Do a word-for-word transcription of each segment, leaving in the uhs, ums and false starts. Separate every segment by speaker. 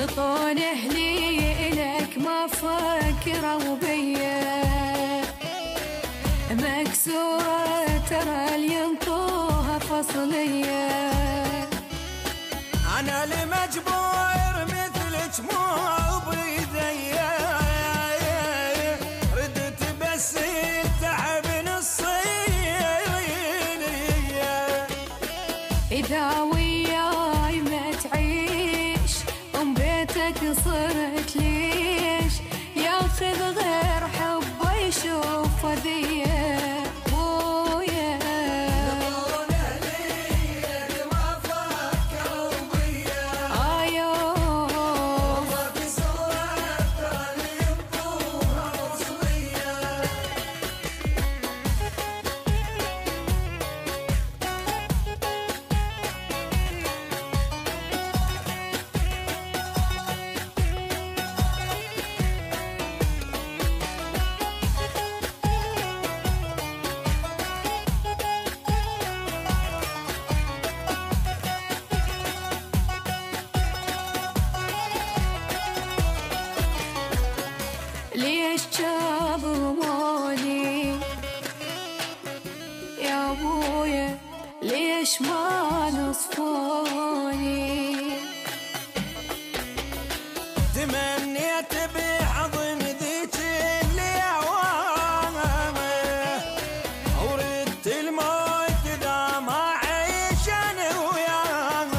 Speaker 1: لطون اهلي الك ما فكروا بيا، مكسورة ترى الينطوها فصلية.
Speaker 2: انا المجبور مثلك مو بيديا، ردت بس التعب نصية.
Speaker 1: اذا وياي ما تعيش ام بيتك صرت ليش، ياخذ غير حبه يشوف ذيه بويا.
Speaker 2: لطون اهليك ما فكروا بيا،
Speaker 1: ايوه
Speaker 2: مكسورة ترى الينطوها فصلية.
Speaker 1: ليش جابوني يا ابويا، ليش ما نصفوني؟
Speaker 2: تمنيت بحضن ذيك الاعوام، وردت الموت ذا ما عيش انا وياه.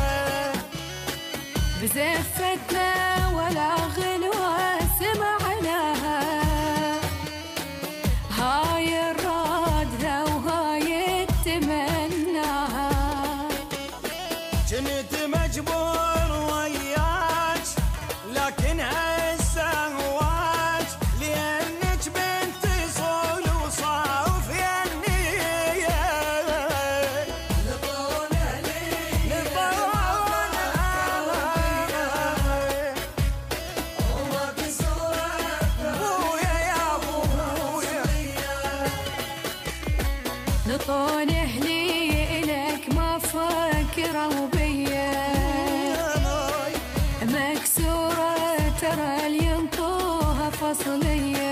Speaker 1: بزفتنا ولا غنوة سمعناها، هاي الرادة وهاي التمناها.
Speaker 2: كنت مجبور وياك لكن هسه هواك، لانك بنت صول وصاف يا النية. لطون اهليك لطون اهليك ومكسورة ابويا يا ابويا.
Speaker 1: لطون اهلي الك ما فكروا بيا، مكسورة ترى الينطوها فصلية.